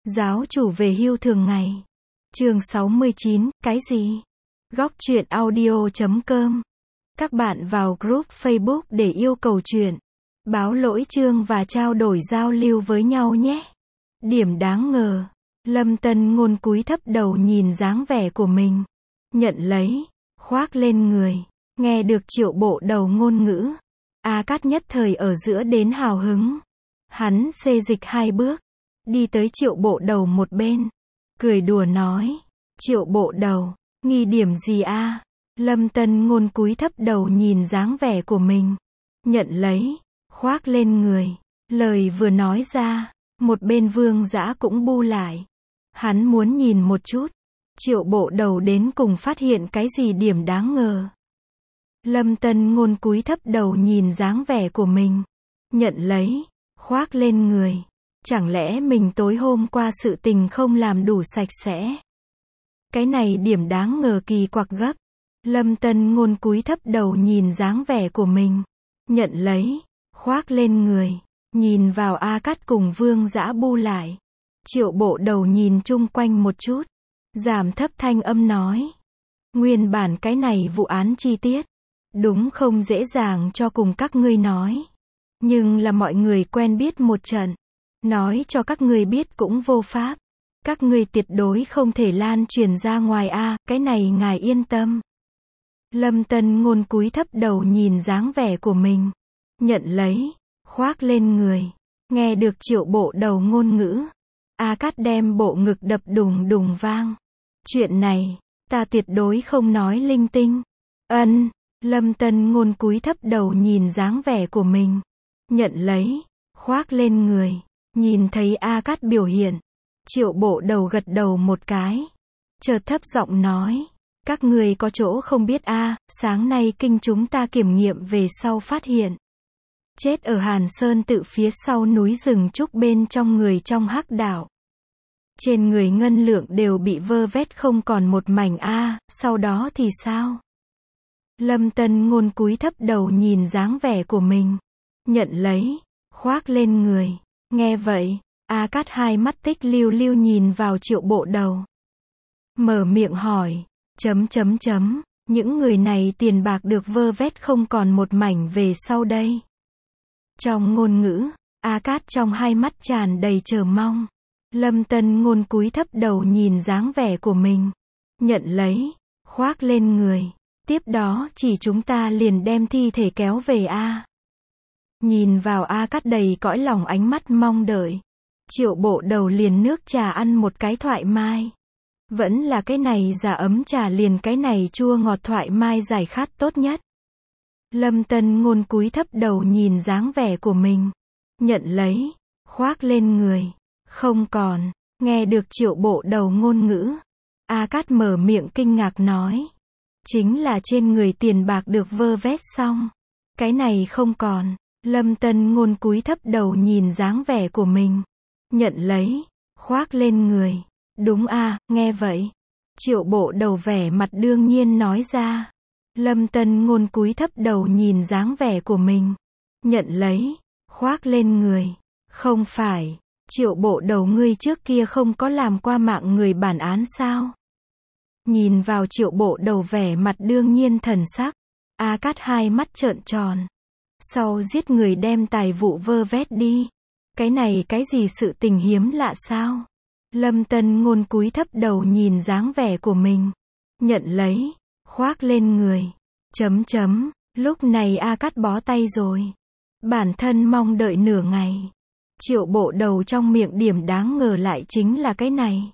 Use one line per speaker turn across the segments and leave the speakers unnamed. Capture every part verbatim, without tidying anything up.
Giáo chủ về hưu thường ngày. Chương sáu mươi chín, cái gì? Góc truyện audio chấm com. Các bạn vào group Facebook để yêu cầu truyện, báo lỗi chương và trao đổi giao lưu với nhau nhé. Điểm đáng ngờ. Lâm Tân Ngôn cúi thấp đầu nhìn dáng vẻ của mình. Nhận lấy, khoác lên người. Nghe được Triệu Bộ Đầu ngôn ngữ, A Cát nhất thời ở giữa đến hào hứng. Hắn xê dịch hai bước, đi tới Triệu Bộ Đầu một bên, cười đùa nói, Triệu Bộ Đầu, nghi điểm gì a? À? Lâm Tân Ngôn cúi thấp đầu nhìn dáng vẻ của mình, nhận lấy, khoác lên người. Lời vừa nói ra, một bên Vương Dã cũng bu lại. Hắn muốn nhìn một chút, Triệu Bộ Đầu đến cùng phát hiện cái gì điểm đáng ngờ. Lâm Tân Ngôn cúi thấp đầu nhìn dáng vẻ của mình, nhận lấy, khoác lên người. Chẳng lẽ mình tối hôm qua sự tình không làm đủ sạch sẽ? Cái này điểm đáng ngờ kỳ quặc gấp. Lâm Tân Ngôn cúi thấp đầu nhìn dáng vẻ của mình, nhận lấy, khoác lên người. Nhìn vào A Cát cùng Vương Dã bu lại. Triệu Bộ Đầu nhìn chung quanh một chút, giảm thấp thanh âm nói, nguyên bản cái này vụ án chi tiết, đúng không dễ dàng cho cùng các ngươi nói. Nhưng là mọi người quen biết một trận, nói cho các ngươi biết cũng vô pháp. Các ngươi tuyệt đối không thể lan truyền ra ngoài a, à, cái này ngài yên tâm. Lâm Tân Ngôn cúi thấp đầu nhìn dáng vẻ của mình, nhận lấy, khoác lên người. Nghe được Triệu Bộ Đầu ngôn ngữ, A Cát đem bộ ngực đập đùng đùng vang. Chuyện này, ta tuyệt đối không nói linh tinh. Ân, Lâm Tân Ngôn cúi thấp đầu nhìn dáng vẻ của mình, nhận lấy, khoác lên người. Nhìn thấy A Cát biểu hiện, Triệu Bộ Đầu gật đầu một cái, chợt thấp giọng nói, các người có chỗ không biết a, à, sáng nay kinh chúng ta kiểm nghiệm về sau phát hiện, chết ở Hàn Sơn tự phía sau núi rừng trúc bên trong người trong hắc đạo. Trên người ngân lượng đều bị vơ vét không còn một mảnh a, à, sau đó thì sao? Lâm Tân Ngôn cúi thấp đầu nhìn dáng vẻ của mình, nhận lấy, khoác lên người. Nghe vậy, A Cát hai mắt tích lưu lưu nhìn vào Triệu Bộ Đầu. Mở miệng hỏi, chấm chấm chấm, những người này tiền bạc được vơ vét không còn một mảnh về sau đây. Trong ngôn ngữ, A Cát trong hai mắt tràn đầy chờ mong. Lâm Tân Ngôn cúi thấp đầu nhìn dáng vẻ của mình, nhận lấy, khoác lên người. Tiếp đó chỉ chúng ta liền đem thi thể kéo về a. À. Nhìn vào A Cát đầy cõi lòng ánh mắt mong đợi, Triệu Bộ Đầu liền nước trà ăn một cái thoải mái. Vẫn là cái này giả ấm trà liền cái này chua ngọt thoải mái giải khát tốt nhất. Lâm Tân Ngôn cúi thấp đầu nhìn dáng vẻ của mình, nhận lấy, khoác lên người. Không còn, nghe được Triệu Bộ Đầu ngôn ngữ, A Cát mở miệng kinh ngạc nói, chính là trên người tiền bạc được vơ vét xong, cái này không còn. Lâm Tân Ngôn cúi thấp đầu nhìn dáng vẻ của mình, nhận lấy, khoác lên người. Đúng a, à, nghe vậy. Triệu Bộ Đầu vẻ mặt đương nhiên nói ra. Lâm Tân Ngôn cúi thấp đầu nhìn dáng vẻ của mình, nhận lấy, khoác lên người. Không phải, Triệu Bộ Đầu ngươi trước kia không có làm qua mạng người bản án sao? Nhìn vào Triệu Bộ Đầu vẻ mặt đương nhiên thần sắc, A Cát hai mắt trợn tròn. Sau giết người đem tài vụ vơ vét đi, cái này cái gì sự tình hiếm lạ sao? Lâm Tân Ngôn cúi thấp đầu nhìn dáng vẻ của mình, nhận lấy, khoác lên người. Chấm chấm, lúc này A Cát bó tay rồi. Bản thân mong đợi nửa ngày. Triệu Bộ Đầu trong miệng điểm đáng ngờ lại chính là cái này.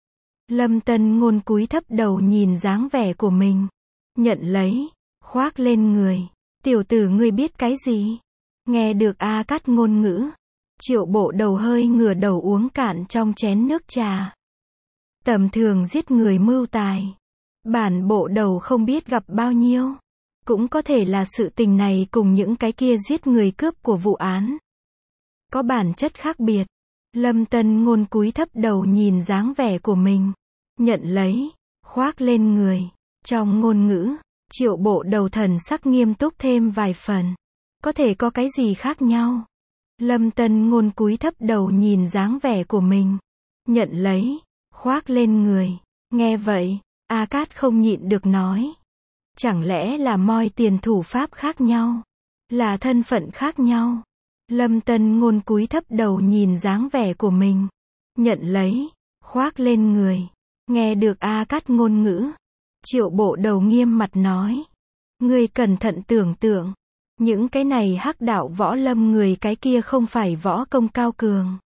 Lâm Tân Ngôn cúi thấp đầu nhìn dáng vẻ của mình, nhận lấy, khoác lên người. Tiểu tử ngươi biết cái gì? Nghe được A Cát ngôn ngữ, Triệu Bộ Đầu hơi ngửa đầu uống cạn trong chén nước trà. Tầm thường giết người mưu tài, bản Bộ Đầu không biết gặp bao nhiêu. Cũng có thể là sự tình này cùng những cái kia giết người cướp của vụ án có bản chất khác biệt. Lâm Tân Ngôn cúi thấp đầu nhìn dáng vẻ của mình, nhận lấy, khoác lên người. Trong ngôn ngữ, Triệu Bộ Đầu thần sắc nghiêm túc thêm vài phần. Có thể có cái gì khác nhau? Lâm Tân Ngôn cúi thấp đầu nhìn dáng vẻ của mình, nhận lấy, khoác lên người. Nghe vậy, A Cát không nhịn được nói. Chẳng lẽ là moi tiền thủ pháp khác nhau? Là thân phận khác nhau? Lâm Tân Ngôn cúi thấp đầu nhìn dáng vẻ của mình. Nhận lấy, khoác lên người. Nghe được A Cát ngôn ngữ. Triệu Bộ Đầu nghiêm mặt nói. Ngươi cẩn thận tưởng tượng. Những cái này hắc đạo võ lâm người cái kia không phải võ công cao cường.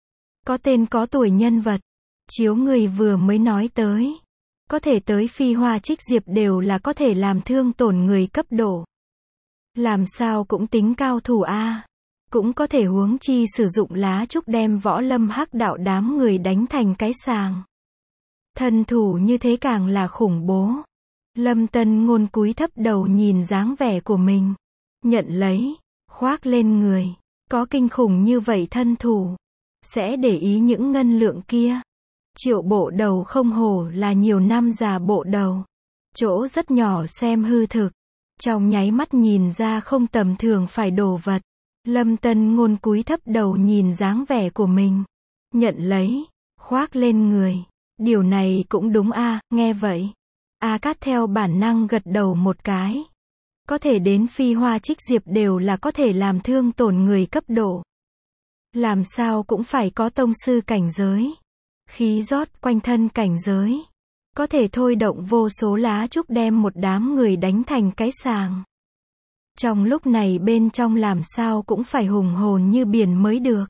Có tên có tuổi nhân vật. Chiếu người vừa mới nói tới. Có thể tới phi hoa trích diệp đều là có thể làm thương tổn người cấp độ. Làm sao cũng tính cao thủ a. Cũng có thể huống chi sử dụng lá trúc đem võ lâm hắc đạo đám người đánh thành cái sàng. Thần thủ như thế càng là khủng bố. Lâm Tân Ngôn cúi thấp đầu nhìn dáng vẻ của mình. Nhận lấy, khoác lên người. Có kinh khủng như vậy thân thủ. Sẽ để ý những ngân lượng kia. Triệu Bộ Đầu không hổ là nhiều năm già bộ đầu. Chỗ rất nhỏ xem hư thực. Trong nháy mắt nhìn ra không tầm thường phải đồ vật. Lâm Tân Ngôn cúi thấp đầu nhìn dáng vẻ của mình. Nhận lấy, khoác lên người. Điều này cũng đúng a. Nghe vậy. A Cát theo bản năng gật đầu một cái. Có thể đến phi hoa trích diệp đều là có thể làm thương tổn người cấp độ. Làm sao cũng phải có tông sư cảnh giới. Khí rót quanh thân cảnh giới. Có thể thôi động vô số lá trúc đem một đám người đánh thành cái sàng. Trong lúc này bên trong làm sao cũng phải hùng hồn như biển mới được.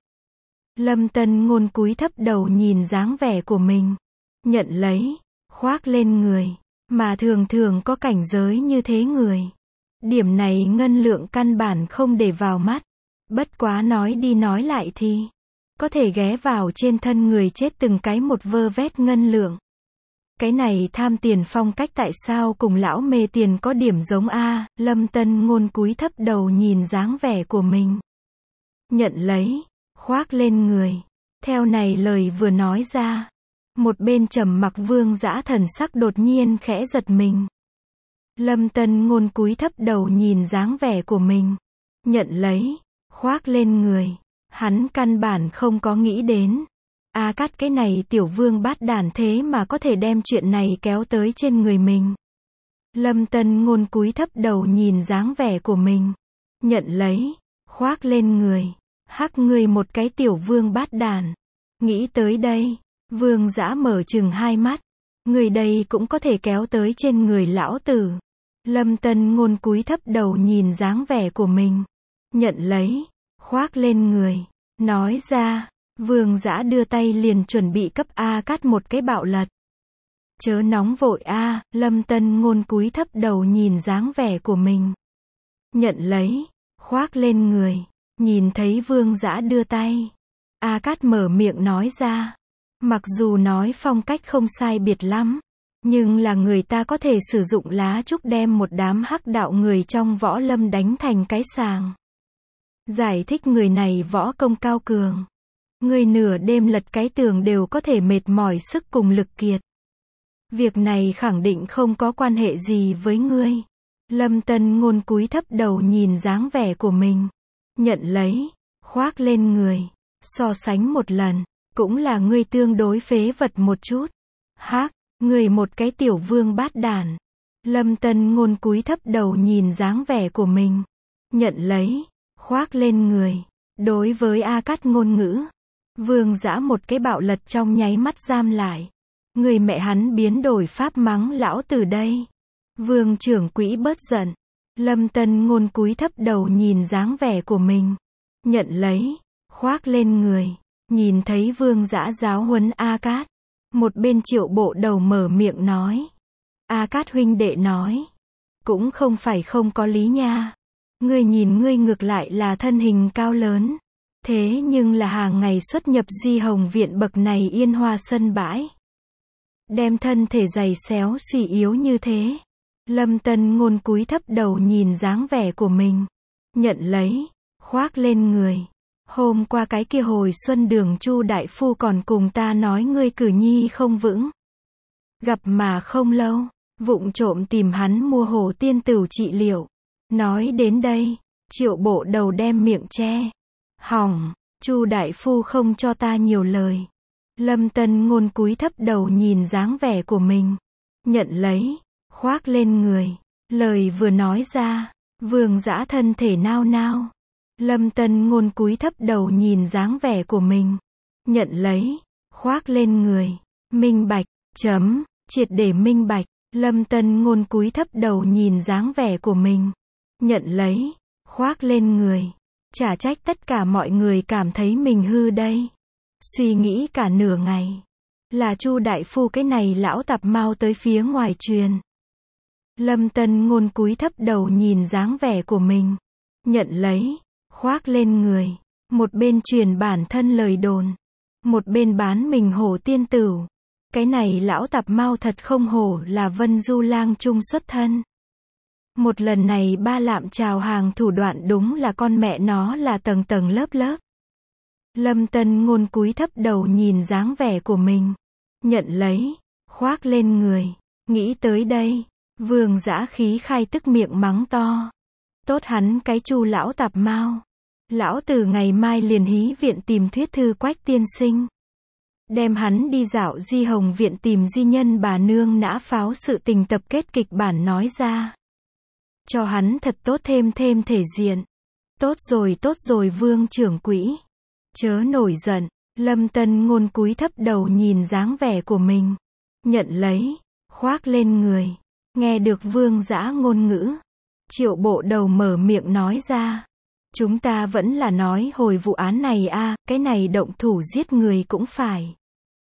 Lâm Tân Ngôn cúi thấp đầu nhìn dáng vẻ của mình. Nhận lấy, khoác lên người. Mà thường thường có cảnh giới như thế người. Điểm này ngân lượng căn bản không để vào mắt. Bất quá nói đi nói lại thì. Có thể ghé vào trên thân người chết từng cái một vơ vét ngân lượng. Cái này tham tiền phong cách tại sao cùng lão mê tiền có điểm giống a. Lâm Tân Ngôn cúi thấp đầu nhìn dáng vẻ của mình. Nhận lấy, khoác lên người. Theo này lời vừa nói ra. Một bên trầm mặc Vương Dã thần sắc đột nhiên khẽ giật mình. Lâm Tân Ngôn cúi thấp đầu nhìn dáng vẻ của mình. Nhận lấy, khoác lên người. Hắn căn bản không có nghĩ đến. A Cát cái này tiểu vương bát đàn thế mà có thể đem chuyện này kéo tới trên người mình. Lâm Tân Ngôn cúi thấp đầu nhìn dáng vẻ của mình. Nhận lấy, khoác lên người. Hắc ngươi một cái tiểu vương bát đàn. Nghĩ tới đây, Vương Dã mở chừng hai mắt. Người đây cũng có thể kéo tới trên người lão tử. Lâm Tân Ngôn cúi thấp đầu nhìn dáng vẻ của mình. Nhận lấy, khoác lên người. Nói ra, Vương Dã đưa tay liền chuẩn bị cấp A Cát một cái bạo lật. Chớ nóng vội a. Lâm Tân Ngôn cúi thấp đầu nhìn dáng vẻ của mình. Nhận lấy, khoác lên người. Nhìn thấy Vương Dã đưa tay. A Cát mở miệng nói ra. Mặc dù nói phong cách không sai biệt lắm. Nhưng là người ta có thể sử dụng lá trúc đem một đám hắc đạo người trong võ lâm đánh thành cái sàng. Giải thích người này võ công cao cường. Người nửa đêm lật cái tường đều có thể mệt mỏi sức cùng lực kiệt. Việc này khẳng định không có quan hệ gì với ngươi. Lâm Tân Ngôn cúi thấp đầu nhìn dáng vẻ của mình. Nhận lấy, khoác lên người. So sánh một lần, cũng là ngươi tương đối phế vật một chút. Hắc, ngươi một cái tiểu vương bát đàn. Lâm Tân Ngôn cúi thấp đầu nhìn dáng vẻ của mình. Nhận lấy, khoác lên người. Đối với A Cát ngôn ngữ, Vương Dã một cái bạo lật trong nháy mắt giam lại. Người mẹ hắn biến đổi pháp mắng lão từ đây. Vương trưởng quỹ bớt giận. Lâm Tân Ngôn cúi thấp đầu nhìn dáng vẻ của mình. Nhận lấy, khoác lên người. Nhìn thấy Vương Dã giáo huấn A Cát. Một bên Triệu Bộ Đầu mở miệng nói. A Cát huynh đệ nói. Cũng không phải không có lý nha. Ngươi nhìn ngươi ngược lại là thân hình cao lớn. Thế nhưng là hàng ngày xuất nhập Di Hồng viện bậc này yên hoa sân bãi. Đem thân thể dày xéo suy yếu như thế. Lâm Tân Ngôn cúi thấp đầu nhìn dáng vẻ của mình. Nhận lấy, khoác lên người. Hôm qua cái kia hồi xuân đường Chu đại phu còn cùng ta nói ngươi cử nhi không vững. Gặp mà không lâu, vụng trộm tìm hắn mua hồ tiên tửu trị liệu. Nói đến đây, Triệu Bộ Đầu đem miệng che. Hỏng, Chu đại phu không cho ta nhiều lời. Lâm Tân Ngôn cúi thấp đầu nhìn dáng vẻ của mình. Nhận lấy, khoác lên người. Lời vừa nói ra, Vương Dã thân thể nao nao. Lâm Tân Ngôn cúi thấp đầu nhìn dáng vẻ của mình. Nhận lấy, khoác lên người. Minh bạch, chấm, triệt để minh bạch. Lâm Tân Ngôn cúi thấp đầu nhìn dáng vẻ của mình. Nhận lấy, khoác lên người. Chả trách tất cả mọi người cảm thấy mình hư đây. Suy nghĩ cả nửa ngày. Là Chu đại phu cái này lão tạp mau tới phía ngoài truyền. Lâm Tân Ngôn cúi thấp đầu nhìn dáng vẻ của mình. Nhận lấy, khoác lên người. Một bên truyền bản thân lời đồn. Một bên bán mình hổ tiên tử. Cái này lão tạp mau thật không hổ là Vân Du Lang Trung xuất thân. Một lần này ba lạm chào hàng thủ đoạn đúng là con mẹ nó là tầng tầng lớp lớp. Lâm Tân Ngôn cúi thấp đầu nhìn dáng vẻ của mình. Nhận lấy, khoác lên người. Nghĩ tới đây, Vương Dã khí khai tức miệng mắng to. Tốt hắn cái Chu lão tạp mau. Lão từ ngày mai liền hí viện tìm thuyết thư Quách tiên sinh. Đem hắn đi dạo Di Hồng viện tìm di nhân bà nương nã pháo sự tình tập kết kịch bản nói ra. Cho hắn thật tốt thêm thêm thể diện. Tốt rồi tốt rồi Vương trưởng quỹ. Chớ nổi giận. Lâm Tân Ngôn cúi thấp đầu nhìn dáng vẻ của mình. Nhận lấy, khoác lên người. Nghe được Vương Dã ngôn ngữ. Triệu Bộ Đầu mở miệng nói ra. Chúng ta vẫn là nói hồi vụ án này a, cái này động thủ giết người cũng phải.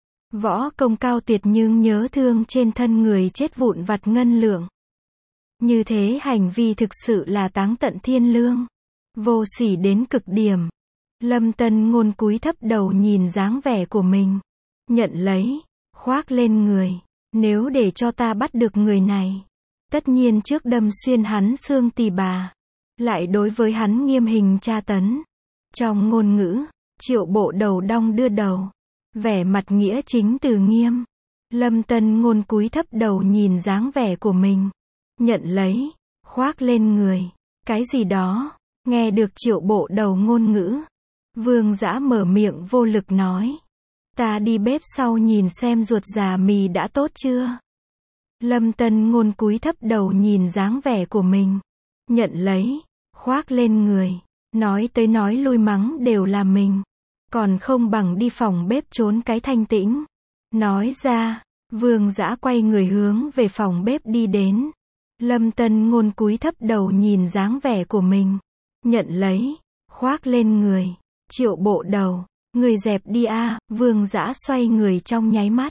Võ công cao tuyệt nhưng nhớ thương trên thân người chết vụn vặt ngân lượng. Như thế hành vi thực sự là táng tận thiên lương. Vô sỉ đến cực điểm. Lâm Tân Ngôn cúi thấp đầu nhìn dáng vẻ của mình. Nhận lấy, khoác lên người. Nếu để cho ta bắt được người này, tất nhiên trước đâm xuyên hắn xương tỳ bà. Lại đối với hắn nghiêm hình tra tấn. Trong ngôn ngữ, Triệu Bộ Đầu đong đưa đầu. Vẻ mặt nghĩa chính từ nghiêm. Lâm Tân Ngôn cúi thấp đầu nhìn dáng vẻ của mình. Nhận lấy, khoác lên người. Cái gì đó, nghe được Triệu Bộ Đầu ngôn ngữ. Vương Dã mở miệng vô lực nói. Ta đi bếp sau nhìn xem ruột già mì đã tốt chưa. Lâm Tân Ngôn cúi thấp đầu nhìn dáng vẻ của mình. Nhận lấy, khoác lên người. Nói tới nói lui mắng đều là mình. Còn không bằng đi phòng bếp trốn cái thanh tĩnh. Nói ra, Vương Dã quay người hướng về phòng bếp đi đến. Lâm Tân Ngôn cúi thấp đầu nhìn dáng vẻ của mình. Nhận lấy, khoác lên người. Triệu Bộ Đầu, người dẹp đi a. Vương Dã xoay người trong nháy mắt.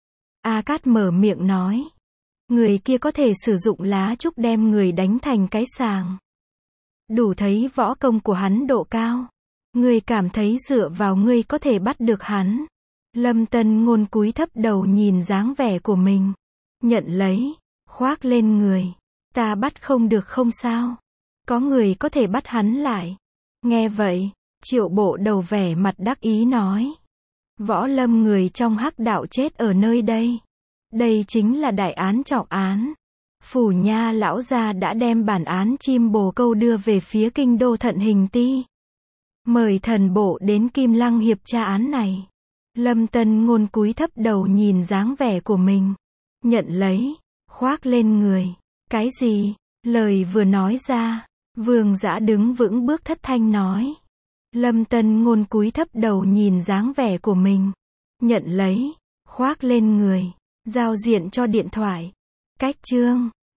A Cát mở miệng nói. Người kia có thể sử dụng lá trúc đem người đánh thành cái sàng. Đủ thấy võ công của hắn độ cao. Ngươi cảm thấy dựa vào ngươi có thể bắt được hắn. Lâm Tân Ngôn cúi thấp đầu nhìn dáng vẻ của mình. Nhận lấy, khoác lên người. Ta bắt không được không sao. Có người có thể bắt hắn lại. Nghe vậy, Triệu Bộ Đầu vẻ mặt đắc ý nói. Võ Lâm người trong hắc đạo chết ở nơi đây. Đây chính là đại án trọng án. Phủ Nha lão gia đã đem bản án chim bồ câu đưa về phía kinh đô Thận Hình Ti. Mời thần bộ đến Kim Lăng hiệp tra án này. Lâm Tân Ngôn cúi thấp đầu nhìn dáng vẻ của mình. Nhận lấy, khoác lên người. Cái gì? Lời vừa nói ra, Vương Dã đứng vững bước thất thanh nói. Lâm Tân Ngôn cúi thấp đầu nhìn dáng vẻ của mình. Nhận lấy, khoác lên người. Giao diện cho điện thoại. Cách chương